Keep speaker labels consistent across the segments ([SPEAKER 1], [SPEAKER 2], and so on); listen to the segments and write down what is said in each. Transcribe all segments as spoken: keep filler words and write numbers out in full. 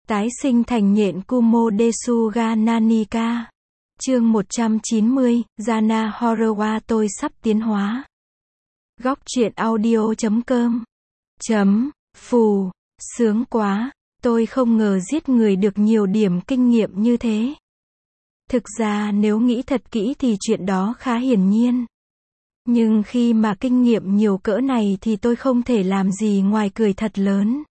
[SPEAKER 1] Tái sinh thành nhện Kumo Desuga Nanika. Chương một trăm chín mươi, Jana Horror tôi sắp tiến hóa. Góc truyện audio chấm com. Chấm, phù, sướng quá, tôi không ngờ giết người được nhiều điểm kinh nghiệm như thế. Thực ra nếu nghĩ thật kỹ thì chuyện đó khá hiển nhiên. Nhưng khi mà kinh nghiệm nhiều cỡ này thì tôi không thể làm gì ngoài cười thật lớn.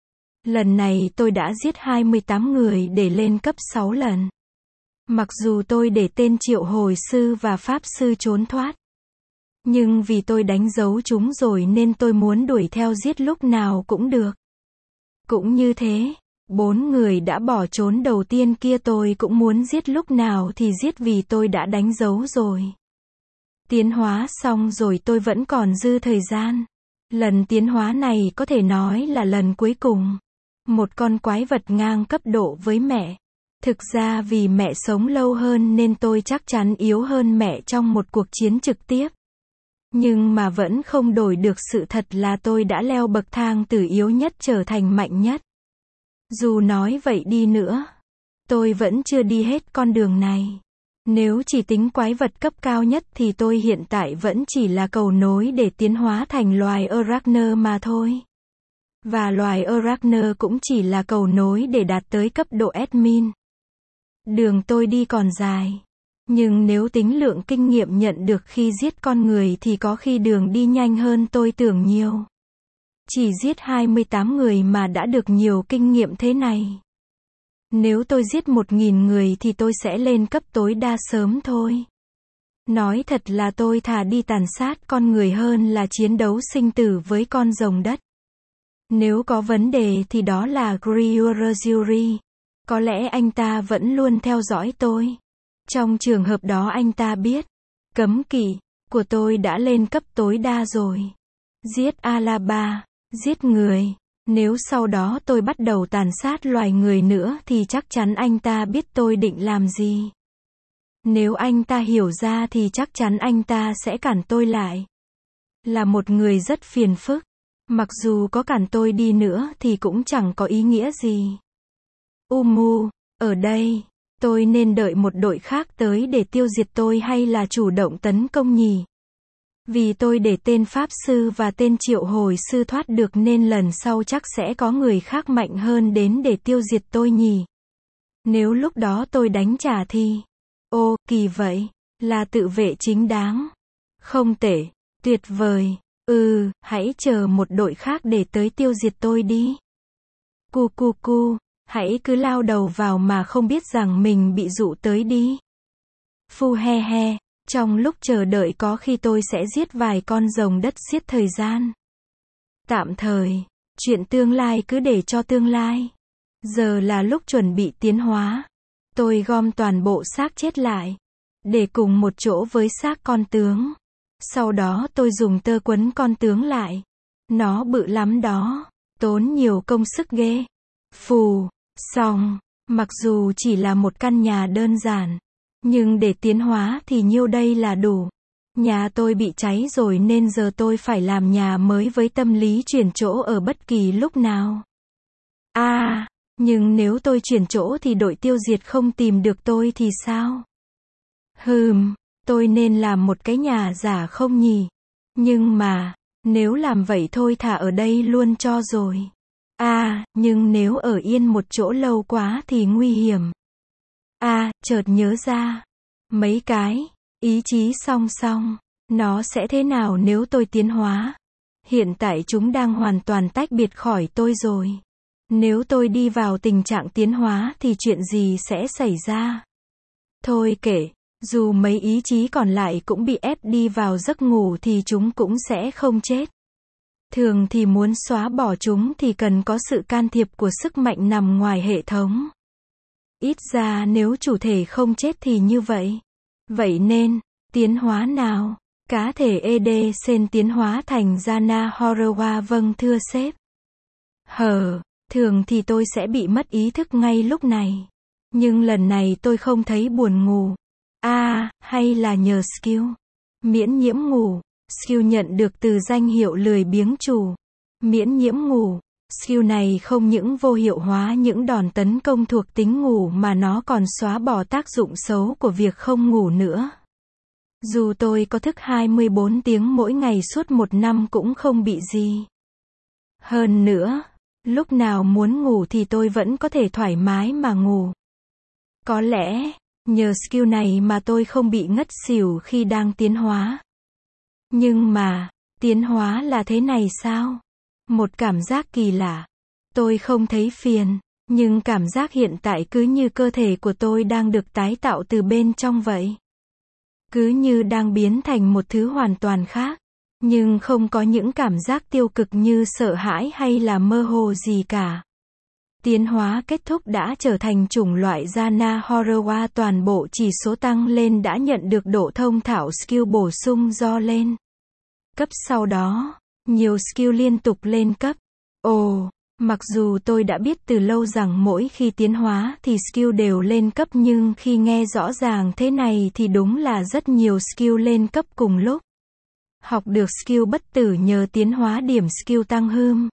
[SPEAKER 1] Lần này tôi đã giết hai mươi tám người để lên cấp sáu lần. Mặc dù tôi để tên triệu hồi sư và pháp sư trốn thoát. Nhưng vì tôi đánh dấu chúng rồi nên tôi muốn đuổi theo giết lúc nào cũng được. Cũng như thế, bốn người đã bỏ trốn đầu tiên kia tôi cũng muốn giết lúc nào thì giết vì tôi đã đánh dấu rồi. Tiến hóa xong rồi tôi vẫn còn dư thời gian. Lần tiến hóa này có thể nói là lần cuối cùng. Một con quái vật ngang cấp độ với mẹ. Thực ra vì mẹ sống lâu hơn nên tôi chắc chắn yếu hơn mẹ trong một cuộc chiến trực tiếp. Nhưng mà vẫn không đổi được sự thật là tôi đã leo bậc thang từ yếu nhất trở thành mạnh nhất. Dù nói vậy đi nữa, tôi vẫn chưa đi hết con đường này. Nếu chỉ tính quái vật cấp cao nhất thì tôi hiện tại vẫn chỉ là cầu nối để tiến hóa thành loài Arachner mà thôi. Và loài Arachner cũng chỉ là cầu nối để đạt tới cấp độ admin. Đường tôi đi còn dài. Nhưng nếu tính lượng kinh nghiệm nhận được khi giết con người thì có khi đường đi nhanh hơn tôi tưởng nhiều. Chỉ giết hai mươi tám người mà đã được nhiều kinh nghiệm thế này. Nếu tôi giết một nghìn người thì tôi sẽ lên cấp tối đa sớm thôi. Nói thật là tôi thà đi tàn sát con người hơn là chiến đấu sinh tử với con rồng đất. Nếu có vấn đề thì đó là Griuruzuri. Có lẽ anh ta vẫn luôn theo dõi tôi. Trong trường hợp đó anh ta biết, cấm kỵ của tôi đã lên cấp tối đa rồi. Giết Alaba, giết người. Nếu sau đó tôi bắt đầu tàn sát loài người nữa thì chắc chắn anh ta biết tôi định làm gì. Nếu anh ta hiểu ra thì chắc chắn anh ta sẽ cản tôi lại. Là một người rất phiền phức. Mặc dù có cản tôi đi nữa thì cũng chẳng có ý nghĩa gì. Umu, ở đây, tôi nên đợi một đội khác tới để tiêu diệt tôi hay là chủ động tấn công nhỉ? Vì tôi để tên pháp sư và tên triệu hồi sư thoát được nên lần sau chắc sẽ có người khác mạnh hơn đến để tiêu diệt tôi nhỉ? Nếu lúc đó tôi đánh trả thì... Ô, kỳ vậy, là tự vệ chính đáng. Không tệ, tuyệt vời. Ừ, hãy chờ một đội khác để tới tiêu diệt tôi đi. Cu cu cu, hãy cứ lao đầu vào mà không biết rằng mình bị dụ tới đi. Phu he he, trong lúc chờ đợi có khi tôi sẽ giết vài con rồng đất giết thời gian. Tạm thời, chuyện tương lai cứ để cho tương lai. Giờ là lúc chuẩn bị tiến hóa. Tôi gom toàn bộ xác chết lại, để cùng một chỗ với xác con tướng. Sau đó tôi dùng tơ quấn con tướng lại. Nó bự lắm đó, tốn nhiều công sức ghê. Phù, xong, mặc dù chỉ là một căn nhà đơn giản, nhưng để tiến hóa thì nhiêu đây là đủ. Nhà tôi bị cháy rồi nên giờ tôi phải làm nhà mới với tâm lý chuyển chỗ ở bất kỳ lúc nào. À, nhưng nếu tôi chuyển chỗ thì đội tiêu diệt không tìm được tôi thì sao? Hừm, tôi nên làm một cái nhà giả không nhỉ? Nhưng mà, nếu làm vậy thôi thả ở đây luôn cho rồi. À, nhưng nếu ở yên một chỗ lâu quá thì nguy hiểm. À, chợt nhớ ra. Mấy cái, ý chí song song. Nó sẽ thế nào nếu tôi tiến hóa? Hiện tại chúng đang hoàn toàn tách biệt khỏi tôi rồi. Nếu tôi đi vào tình trạng tiến hóa thì chuyện gì sẽ xảy ra? Thôi kệ, dù mấy ý chí còn lại cũng bị ép đi vào giấc ngủ thì chúng cũng sẽ không chết. Thường thì muốn xóa bỏ chúng thì cần có sự can thiệp của sức mạnh nằm ngoài hệ thống. Ít ra nếu chủ thể không chết thì như vậy. Vậy nên, tiến hóa nào? Cá thể e đê sen tiến hóa thành Jana Horror. Vâng thưa sếp. Hờ, thường thì tôi sẽ bị mất ý thức ngay lúc này. Nhưng lần này tôi không thấy buồn ngủ. À, hay là nhờ skill. Miễn nhiễm ngủ. Skill nhận được từ danh hiệu lười biếng chủ. Miễn nhiễm ngủ. Skill này không những vô hiệu hóa những đòn tấn công thuộc tính ngủ mà nó còn xóa bỏ tác dụng xấu của việc không ngủ nữa. Dù tôi có thức hai mươi bốn tiếng mỗi ngày suốt một năm cũng không bị gì. Hơn nữa, lúc nào muốn ngủ thì tôi vẫn có thể thoải mái mà ngủ. Có lẽ, nhờ skill này mà tôi không bị ngất xỉu khi đang tiến hóa. Nhưng mà, tiến hóa là thế này sao? Một cảm giác kỳ lạ. Tôi không thấy phiền, nhưng cảm giác hiện tại cứ như cơ thể của tôi đang được tái tạo từ bên trong vậy. Cứ như đang biến thành một thứ hoàn toàn khác. Nhưng không có những cảm giác tiêu cực như sợ hãi hay là mơ hồ gì cả. Tiến hóa kết thúc đã trở thành chủng loại Jana Horowa, toàn bộ chỉ số tăng lên đã nhận được độ thông thạo skill bổ sung do lên cấp sau đó. Nhiều skill liên tục lên cấp. Ồ, mặc dù tôi đã biết từ lâu rằng mỗi khi tiến hóa thì skill đều lên cấp, nhưng khi nghe rõ ràng thế này thì đúng là rất nhiều skill lên cấp cùng lúc. Học được skill bất tử nhờ tiến hóa điểm skill tăng hừm.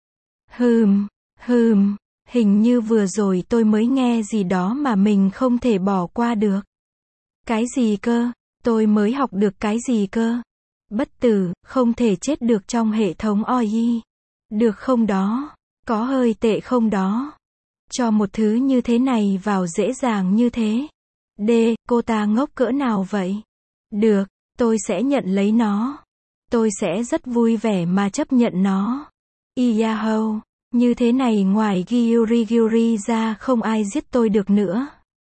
[SPEAKER 1] Hừm, hừm, hình như vừa rồi tôi mới nghe gì đó mà mình không thể bỏ qua được. Cái gì cơ? Tôi mới học được cái gì cơ? Bất tử, không thể chết được trong hệ thống o i. Được không đó? Có hơi tệ không đó? Cho một thứ như thế này vào dễ dàng như thế. D, cô ta ngốc cỡ nào vậy? Được, tôi sẽ nhận lấy nó. Tôi sẽ rất vui vẻ mà chấp nhận nó. Iyaho, như thế này ngoài Gyuri Gyuri ra không ai giết tôi được nữa.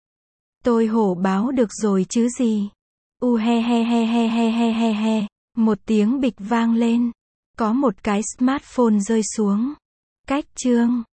[SPEAKER 1] Tôi hổ báo được rồi chứ gì. U he he he he he he he he. Một tiếng bịch vang lên. Có một cái smartphone rơi xuống. Cách chương